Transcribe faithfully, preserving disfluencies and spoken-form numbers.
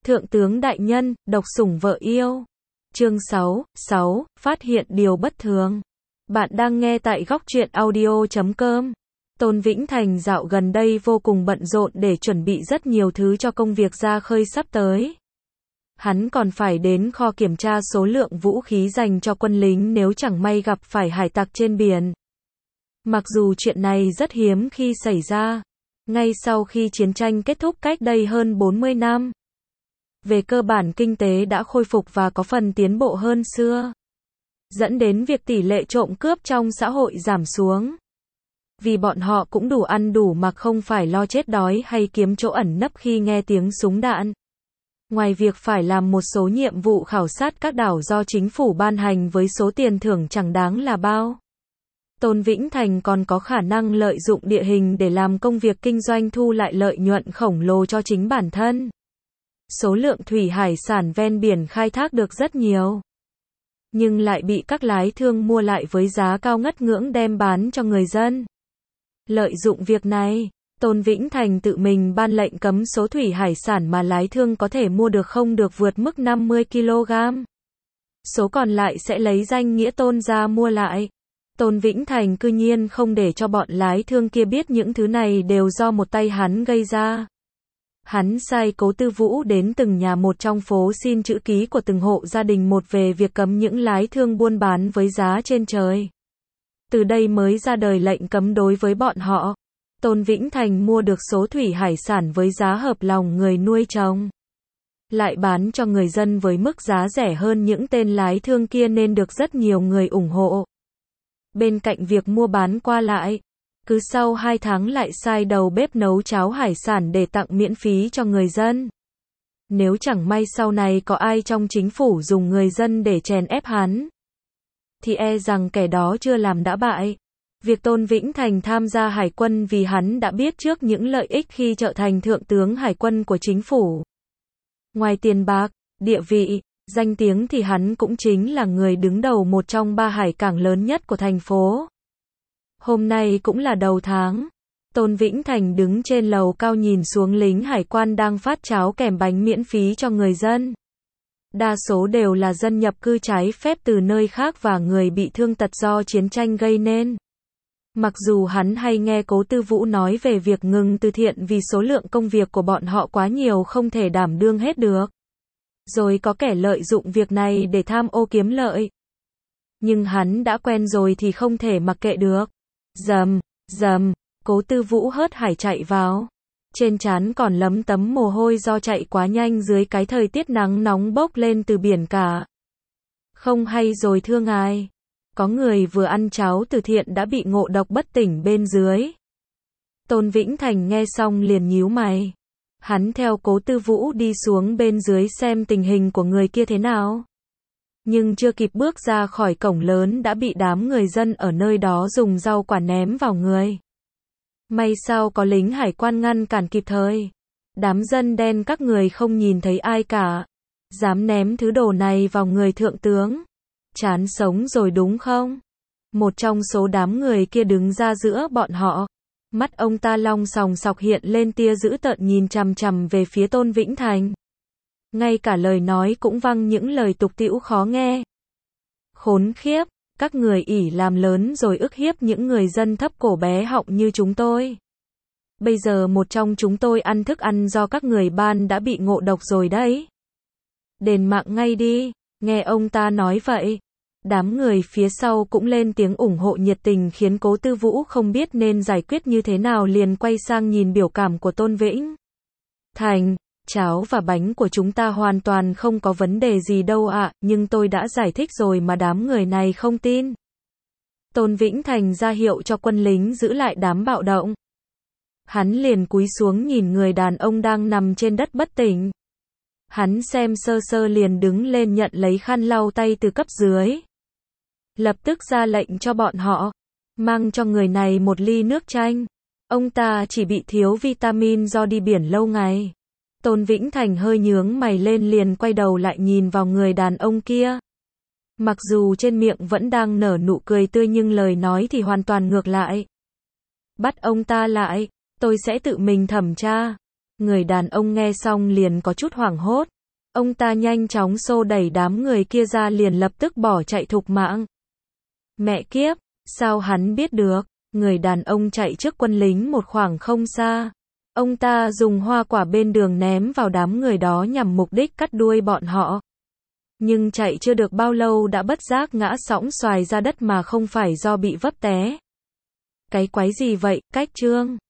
Thượng tướng đại nhân, độc sủng vợ yêu. Chương sáu, sáu, phát hiện điều bất thường. Bạn đang nghe tại góc truyện audio chấm com. Tôn Vĩnh Thành dạo gần đây vô cùng bận rộn để chuẩn bị rất nhiều thứ cho công việc ra khơi sắp tới. Hắn còn phải đến kho kiểm tra số lượng vũ khí dành cho quân lính nếu chẳng may gặp phải hải tặc trên biển. Mặc dù chuyện này rất hiếm khi xảy ra, ngay sau khi chiến tranh kết thúc cách đây hơn bốn mươi năm. Về cơ bản kinh tế đã khôi phục và có phần tiến bộ hơn xưa, dẫn đến việc tỷ lệ trộm cướp trong xã hội giảm xuống. Vì bọn họ cũng đủ ăn đủ mặc, không phải lo chết đói hay kiếm chỗ ẩn nấp khi nghe tiếng súng đạn. Ngoài việc phải làm một số nhiệm vụ khảo sát các đảo do chính phủ ban hành với số tiền thưởng chẳng đáng là bao, Tôn Vĩnh Thành còn có khả năng lợi dụng địa hình để làm công việc kinh doanh, thu lại lợi nhuận khổng lồ cho chính bản thân. Số lượng thủy hải sản ven biển khai thác được rất nhiều, nhưng lại bị các lái thương mua lại với giá cao ngất ngưỡng đem bán cho người dân. Lợi dụng việc này, Tôn Vĩnh Thành tự mình ban lệnh cấm số thủy hải sản mà lái thương có thể mua được không được vượt mức năm mươi ki lô gam. Số còn lại sẽ lấy danh nghĩa Tôn ra mua lại. Tôn Vĩnh Thành cư nhiên không để cho bọn lái thương kia biết những thứ này đều do một tay hắn gây ra. Hắn sai Cố Tư Vũ đến từng nhà một trong phố xin chữ ký của từng hộ gia đình một về việc cấm những lái thương buôn bán với giá trên trời. Từ đây mới ra đời lệnh cấm đối với bọn họ. Tôn Vĩnh Thành mua được số thủy hải sản với giá hợp lòng người nuôi trồng, lại bán cho người dân với mức giá rẻ hơn những tên lái thương kia nên được rất nhiều người ủng hộ. Bên cạnh việc mua bán qua lại, cứ sau hai tháng lại sai đầu bếp nấu cháo hải sản để tặng miễn phí cho người dân. Nếu chẳng may sau này có ai trong chính phủ dùng người dân để chèn ép hắn, thì e rằng kẻ đó chưa làm đã bại. Việc Tôn Vĩnh Thành tham gia hải quân vì hắn đã biết trước những lợi ích khi trở thành thượng tướng hải quân của chính phủ. Ngoài tiền bạc, địa vị, danh tiếng thì hắn cũng chính là người đứng đầu một trong ba hải cảng lớn nhất của thành phố. Hôm nay cũng là đầu tháng. Tôn Vĩnh Thành đứng trên lầu cao nhìn xuống lính hải quan đang phát cháo kèm bánh miễn phí cho người dân. Đa số đều là dân nhập cư trái phép từ nơi khác và người bị thương tật do chiến tranh gây nên. Mặc dù hắn hay nghe Cố Tư Vũ nói về việc ngừng từ thiện vì số lượng công việc của bọn họ quá nhiều không thể đảm đương hết được. Rồi có kẻ lợi dụng việc này để tham ô kiếm lợi. Nhưng hắn đã quen rồi thì không thể mặc kệ được. Rầm, rầm, Cố Tư Vũ hớt hải chạy vào. Trên trán còn lấm tấm mồ hôi do chạy quá nhanh dưới cái thời tiết nắng nóng bốc lên từ biển cả. Không hay rồi thưa ngài. Có người vừa ăn cháo từ thiện đã bị ngộ độc bất tỉnh bên dưới. Tôn Vĩnh Thành nghe xong liền nhíu mày. Hắn theo Cố Tư Vũ đi xuống bên dưới xem tình hình của người kia thế nào. Nhưng chưa kịp bước ra khỏi cổng lớn đã bị đám người dân ở nơi đó dùng rau quả ném vào người. May sao có lính hải quan ngăn cản kịp thời. Đám dân đen các người không nhìn thấy ai cả, dám ném thứ đồ này vào người thượng tướng. Chán sống rồi đúng không? Một trong số đám người kia đứng ra giữa bọn họ. Mắt ông ta long sòng sọc hiện lên tia dữ tợn nhìn chằm chằm về phía Tôn Vĩnh Thành. Ngay cả lời nói cũng văng những lời tục tĩu khó nghe. Khốn khiếp, các người ỷ làm lớn rồi ức hiếp những người dân thấp cổ bé họng như chúng tôi. Bây giờ một trong chúng tôi ăn thức ăn do các người ban đã bị ngộ độc rồi đấy. Đền mạng ngay đi. Nghe ông ta nói vậy, đám người phía sau cũng lên tiếng ủng hộ nhiệt tình khiến Cố Tư Vũ không biết nên giải quyết như thế nào, liền quay sang nhìn biểu cảm của Tôn Vĩnh Thành. Cháo và bánh của chúng ta hoàn toàn không có vấn đề gì đâu ạ, nhưng tôi đã giải thích rồi mà đám người này không tin. Tôn Vĩnh Thành ra hiệu cho quân lính giữ lại đám bạo động. Hắn liền cúi xuống nhìn người đàn ông đang nằm trên đất bất tỉnh. Hắn xem sơ sơ liền đứng lên nhận lấy khăn lau tay từ cấp dưới. Lập tức ra lệnh cho bọn họ mang cho người này một ly nước chanh. Ông ta chỉ bị thiếu vitamin do đi biển lâu ngày. Tôn Vĩnh Thành hơi nhướng mày lên liền quay đầu lại nhìn vào người đàn ông kia. Mặc dù trên miệng vẫn đang nở nụ cười tươi nhưng lời nói thì hoàn toàn ngược lại. Bắt ông ta lại, tôi sẽ tự mình thẩm tra. Người đàn ông nghe xong liền có chút hoảng hốt. Ông ta nhanh chóng xô đẩy đám người kia ra liền lập tức bỏ chạy thục mạng. Mẹ kiếp, sao hắn biết được? Người đàn ông chạy trước quân lính một khoảng không xa. Ông ta dùng hoa quả bên đường ném vào đám người đó nhằm mục đích cắt đuôi bọn họ. Nhưng chạy chưa được bao lâu đã bất giác ngã sõng xoài ra đất mà không phải do bị vấp té. Cái quái gì vậy, Cách Trương?